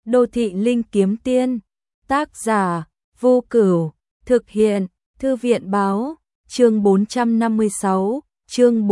Đô thị linh kiếm tiên, tác giả, Vô Cửu, thực hiện, Thư viện báo, chương 456, chương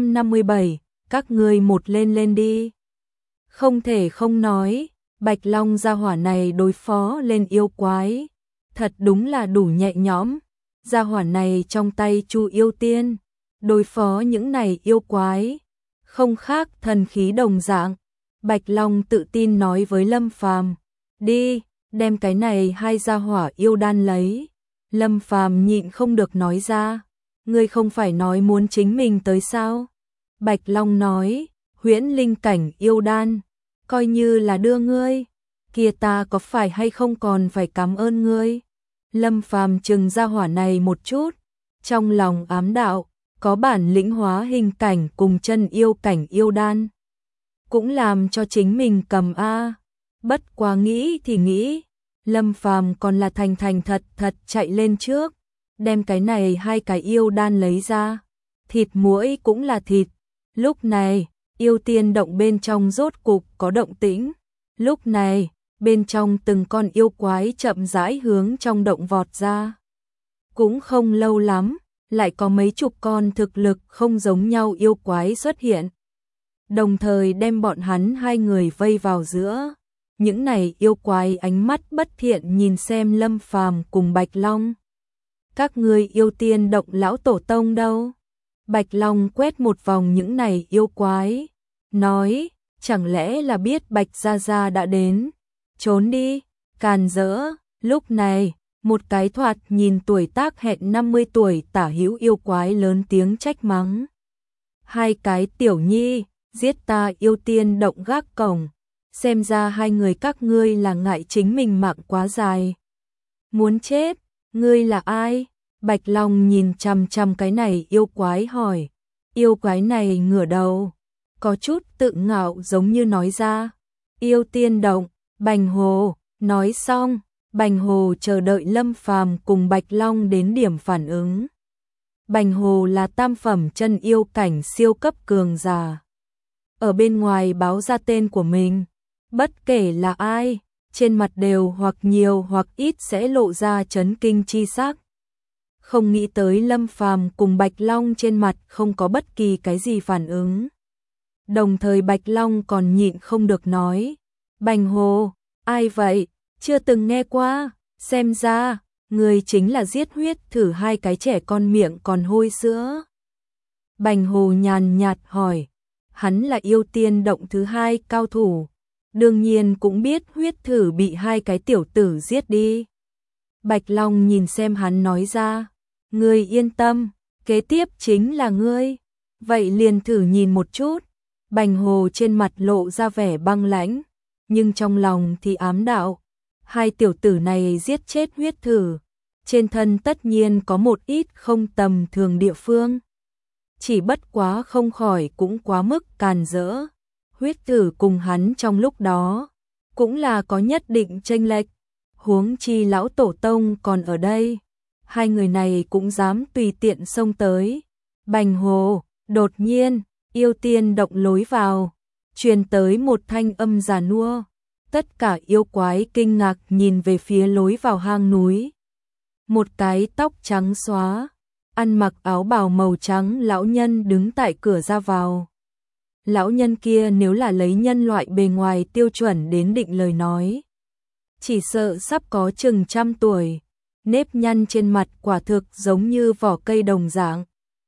457, các ngươi một lên lên đi. Không thể không nói, Bạch Long gia hỏa này đối phó lên yêu quái, thật đúng là đủ nhẹ nhõm. Gia hỏa này trong tay Chu Yêu Tiên, đối phó những này yêu quái, không khác thần khí đồng dạng. Bạch Long tự tin nói với Lâm Phàm, đi, đem cái này hai gia hỏa yêu đan lấy. Lâm Phàm nhịn không được nói ra, ngươi không phải nói muốn chính mình tới sao? Bạch Long nói, huyễn linh cảnh yêu đan, coi như là đưa ngươi, kia ta có phải hay không còn phải cảm ơn ngươi. Lâm Phàm chừng gia hỏa này một chút, trong lòng ám đạo, có bản lĩnh hóa hình cảnh cùng chân yêu cảnh yêu đan, cũng làm cho chính mình cầm a. Bất quá nghĩ thì nghĩ, Lâm Phàm còn là thành thành thật thật chạy lên trước, đem cái này hai cái yêu đan lấy ra. Thịt muỗi cũng là thịt. Lúc này, yêu tiên động bên trong rốt cục có động tĩnh. Lúc này, bên trong từng con yêu quái chậm rãi hướng trong động vọt ra. Cũng không lâu lắm, lại có mấy chục con thực lực không giống nhau yêu quái xuất hiện, đồng thời đem bọn hắn hai người vây vào giữa. Những này yêu quái ánh mắt bất thiện nhìn xem Lâm Phàm cùng Bạch Long. Các ngươi yêu tiên động lão tổ tông đâu? Bạch Long quét một vòng những này yêu quái, nói, chẳng lẽ là biết Bạch Gia Gia đã đến? Trốn đi, càn rỡ. Lúc này, một cái thoạt nhìn tuổi tác hẹn 50 tuổi tả hữu yêu quái lớn tiếng trách mắng. Hai cái tiểu nhi, giết ta yêu tiên động gác cổng. Xem ra hai người các ngươi là ngại chính mình mạng quá dài. Muốn chết, ngươi là ai? Bạch Long nhìn chằm chằm cái này yêu quái hỏi. Yêu quái này ngửa đầu, có chút tự ngạo giống như nói ra. Yêu tiên động, Bành Hồ. Nói xong, Bành Hồ chờ đợi Lâm Phàm cùng Bạch Long đến điểm phản ứng. Bành Hồ là tam phẩm chân yêu cảnh siêu cấp cường giả. Ở bên ngoài báo ra tên của mình, bất kể là ai, trên mặt đều hoặc nhiều hoặc ít sẽ lộ ra chấn kinh chi sắc. Không nghĩ tới Lâm Phàm cùng Bạch Long trên mặt không có bất kỳ cái gì phản ứng. Đồng thời Bạch Long còn nhịn không được nói, Bành Hồ, ai vậy? Chưa từng nghe qua, xem ra, người chính là giết huyết thử hai cái trẻ con miệng còn hôi sữa. Bành Hồ nhàn nhạt hỏi, hắn là yêu tiên động thứ hai cao thủ, đương nhiên cũng biết huyết thử bị hai cái tiểu tử giết đi. Bạch Long nhìn xem hắn nói ra, ngươi yên tâm, kế tiếp chính là ngươi, vậy liền thử nhìn một chút. Bành Hồ trên mặt lộ ra vẻ băng lãnh, nhưng trong lòng thì ám đạo, hai tiểu tử này giết chết huyết thử, trên thân tất nhiên có một ít không tầm thường địa phương. Chỉ bất quá không khỏi cũng quá mức càn rỡ. Huyết thử cùng hắn trong lúc đó cũng là có nhất định chênh lệch, huống chi lão tổ tông còn ở đây, hai người này cũng dám tùy tiện xông tới. Bành Hồ, đột nhiên, yêu tiên động lối vào, truyền tới một thanh âm già nua. Tất cả yêu quái kinh ngạc nhìn về phía lối vào hang núi. Một cái tóc trắng xóa, ăn mặc áo bào màu trắng lão nhân đứng tại cửa ra vào. Lão nhân kia nếu là lấy nhân loại bề ngoài tiêu chuẩn đến định lời nói, chỉ sợ sắp có chừng 100 tuổi, nếp nhăn trên mặt quả thực giống như vỏ cây đồng dạng.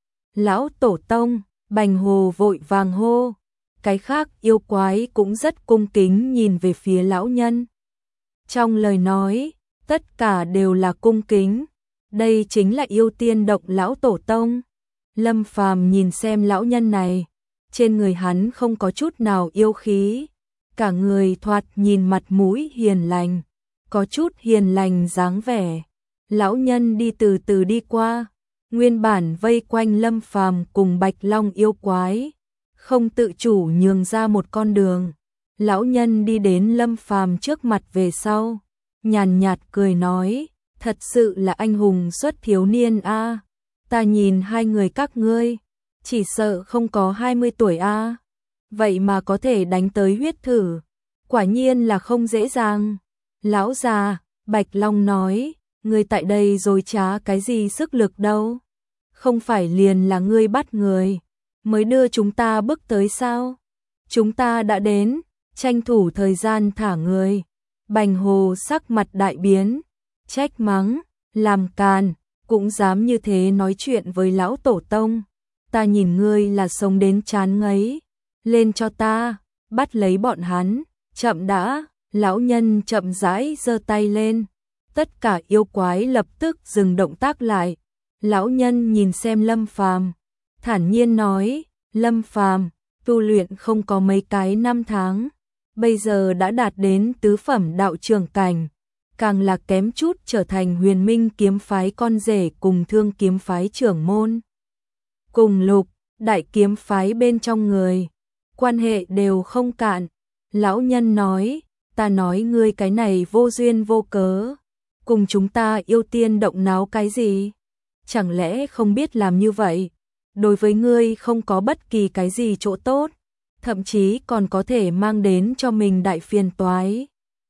Lão tổ tông, Bành Hồ vội vàng hô. Cái khác yêu quái cũng rất cung kính nhìn về phía lão nhân. Trong lời nói, tất cả đều là cung kính. Đây chính là yêu tiên động lão tổ tông. Lâm Phàm nhìn xem lão nhân này, trên người hắn không có chút nào yêu khí, cả người thoạt nhìn mặt mũi hiền lành, có chút hiền lành dáng vẻ. Lão nhân đi từ từ đi qua, nguyên bản vây quanh Lâm Phàm cùng Bạch Long yêu quái, không tự chủ nhường ra một con đường. Lão nhân đi đến Lâm Phàm trước mặt về sau, nhàn nhạt cười nói, thật sự là anh hùng xuất thiếu niên a. Ta nhìn hai người các ngươi, chỉ sợ không có 20 tuổi a. Vậy mà có thể đánh tới huyết thử, Quả nhiên là không dễ dàng. Lão già, Bạch Long nói, ngươi tại đây rồi chả cái gì sức lực đâu. Không phải liền là ngươi bắt người, mới đưa chúng ta bước tới sao? Chúng ta đã đến, tranh thủ thời gian thả người. Bành Hồ sắc mặt đại biến, trách mắng, làm càn, cũng dám như thế nói chuyện với lão tổ tông. Ta nhìn ngươi là sống đến chán ngấy, lên cho ta, bắt lấy bọn hắn, chậm đã, lão nhân chậm rãi giơ tay lên. Tất cả yêu quái lập tức dừng động tác lại. Lão nhân nhìn xem Lâm Phàm, thản nhiên nói, Lâm Phàm, tu luyện không có mấy cái năm tháng, bây giờ đã đạt đến tứ phẩm đạo trưởng cảnh, càng là kém chút trở thành Huyền Minh kiếm phái con rể cùng Thương kiếm phái trưởng môn. Cùng Lục, đại kiếm phái bên trong người, quan hệ đều không cạn. Lão nhân nói, ta nói ngươi cái này vô duyên vô cớ, cùng chúng ta yêu tiên động náo cái gì? Chẳng lẽ không biết làm như vậy, đối với ngươi không có bất kỳ cái gì chỗ tốt, thậm chí còn có thể mang đến cho mình đại phiền toái.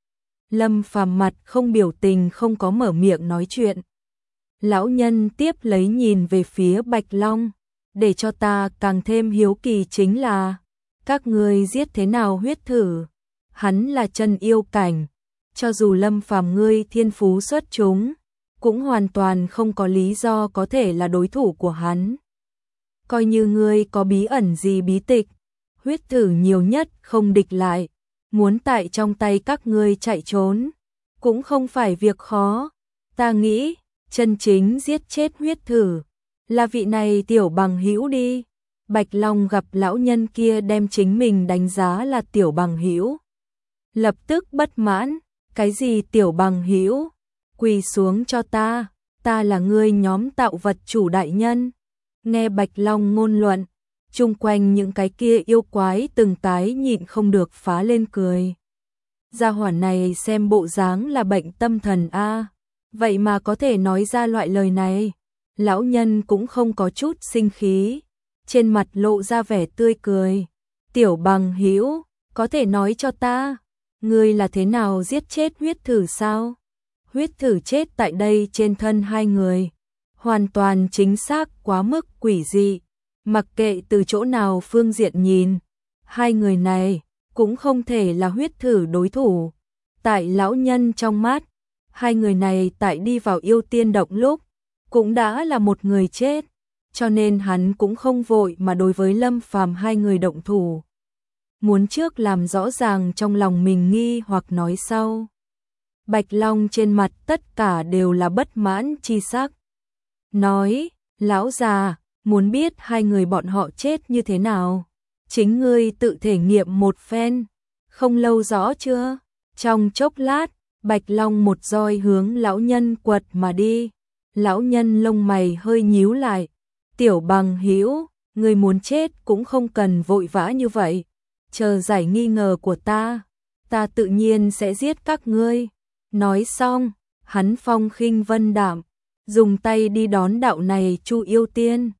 Lâm Phàm mặt không biểu tình, không có mở miệng nói chuyện. Lão nhân tiếp lấy nhìn về phía Bạch Long, để cho ta càng thêm hiếu kỳ chính là, các ngươi giết thế nào Huyết Thử? Hắn là chân yêu cảnh, cho dù Lâm Phàm ngươi thiên phú xuất chúng, cũng hoàn toàn không có lý do có thể là đối thủ của hắn. Coi như ngươi có bí ẩn gì bí tịch, Huyết Thử nhiều nhất không địch lại, muốn tại trong tay các ngươi chạy trốn, cũng không phải việc khó. Ta nghĩ, chân chính giết chết Huyết Thử là vị này tiểu bằng hữu đi. Bạch Long gặp lão nhân kia đem chính mình đánh giá là tiểu bằng hữu, lập tức bất mãn, cái gì tiểu bằng hữu? Quỳ xuống cho ta là ngươi nhóm tạo vật chủ đại nhân. Nghe Bạch Long ngôn luận, chung quanh những cái kia yêu quái từng cái nhịn không được phá lên cười. Gia hỏa này xem bộ dáng là bệnh tâm thần a, vậy mà có thể nói ra loại lời này. Lão nhân cũng không có chút sinh khí, trên mặt lộ ra vẻ tươi cười. Tiểu bằng hữu, có thể nói cho ta, ngươi là thế nào giết chết Huyết Thử sao? Huyết Thử chết tại đây trên thân hai người, hoàn toàn chính xác quá mức quỷ dị, mặc kệ từ chỗ nào phương diện nhìn, hai người này cũng không thể là Huyết Thử đối thủ. Tại lão nhân trong mắt, hai người này tại đi vào yêu tiên động lúc, cũng đã là một người chết, cho nên hắn cũng không vội mà đối với Lâm Phàm hai người động thủ. Muốn trước làm rõ ràng trong lòng mình nghi hoặc nói sau. Bạch Long trên mặt tất cả đều là bất mãn chi sắc. Nói, lão già, muốn biết hai người bọn họ chết như thế nào? Chính ngươi tự thể nghiệm một phen, không lâu rõ chưa? Trong chốc lát, Bạch Long một roi hướng lão nhân quật mà đi. Lão nhân lông mày hơi nhíu lại. Tiểu bằng hữu, ngươi muốn chết cũng không cần vội vã như vậy. Chờ giải nghi ngờ của ta tự nhiên sẽ giết các ngươi. Nói xong, hắn phong khinh vân đạm, dùng tay đi đón đạo này Chu yêu tiên.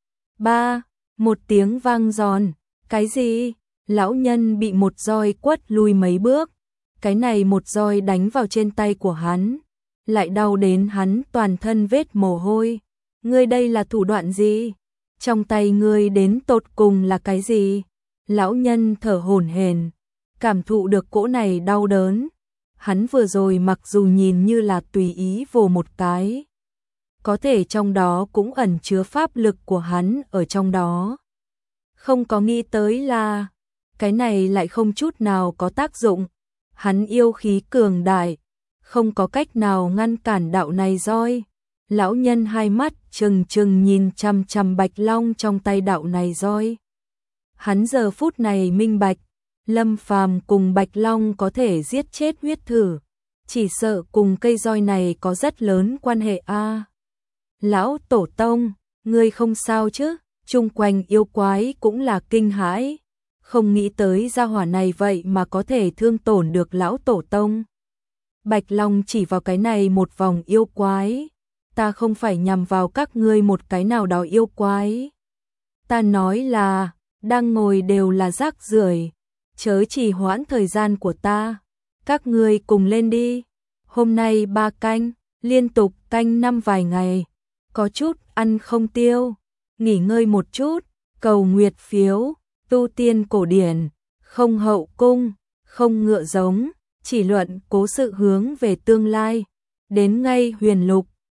Một tiếng vang giòn. Cái gì? Lão nhân bị một roi quất lui mấy bước. Cái này một roi đánh vào trên tay của hắn, lại đau đến hắn toàn thân vết mồ hôi. Ngươi đây là thủ đoạn gì? Trong tay ngươi đến tột cùng là cái gì? Lão nhân thở hổn hển, cảm thụ được cỗ này đau đớn. Hắn vừa rồi mặc dù nhìn như là tùy ý vồ một cái, có thể trong đó cũng ẩn chứa pháp lực của hắn ở trong đó. Không có nghĩ tới là cái này lại không chút nào có tác dụng. Hắn yêu khí cường đại, không có cách nào ngăn cản đạo này roi. Lão nhân hai mắt trừng trừng nhìn chằm chằm Bạch Long trong tay đạo này roi. Hắn giờ phút này minh bạch, Lâm Phàm cùng Bạch Long có thể giết chết Huyết Thử, chỉ sợ cùng cây roi này có rất lớn quan hệ a. Lão tổ tông, ngươi không sao chứ? Chung quanh yêu quái cũng là kinh hãi, không nghĩ tới gia hỏa này vậy mà có thể thương tổn được lão tổ tông. Bạch Long chỉ vào cái này một vòng yêu quái, ta không phải nhằm vào các ngươi một cái nào đó yêu quái. Ta nói là, đang ngồi đều là rác rưởi, chớ trì hoãn thời gian của ta. các ngươi cùng lên đi. Hôm nay 3 canh, liên tục canh 5 vài ngày, có chút ăn không tiêu, nghỉ ngơi một chút, cầu nguyệt phiếu, tu tiên cổ điển, không hậu cung, không ngựa giống, chỉ luận cố sự hướng về tương lai. Đến ngay huyền lục,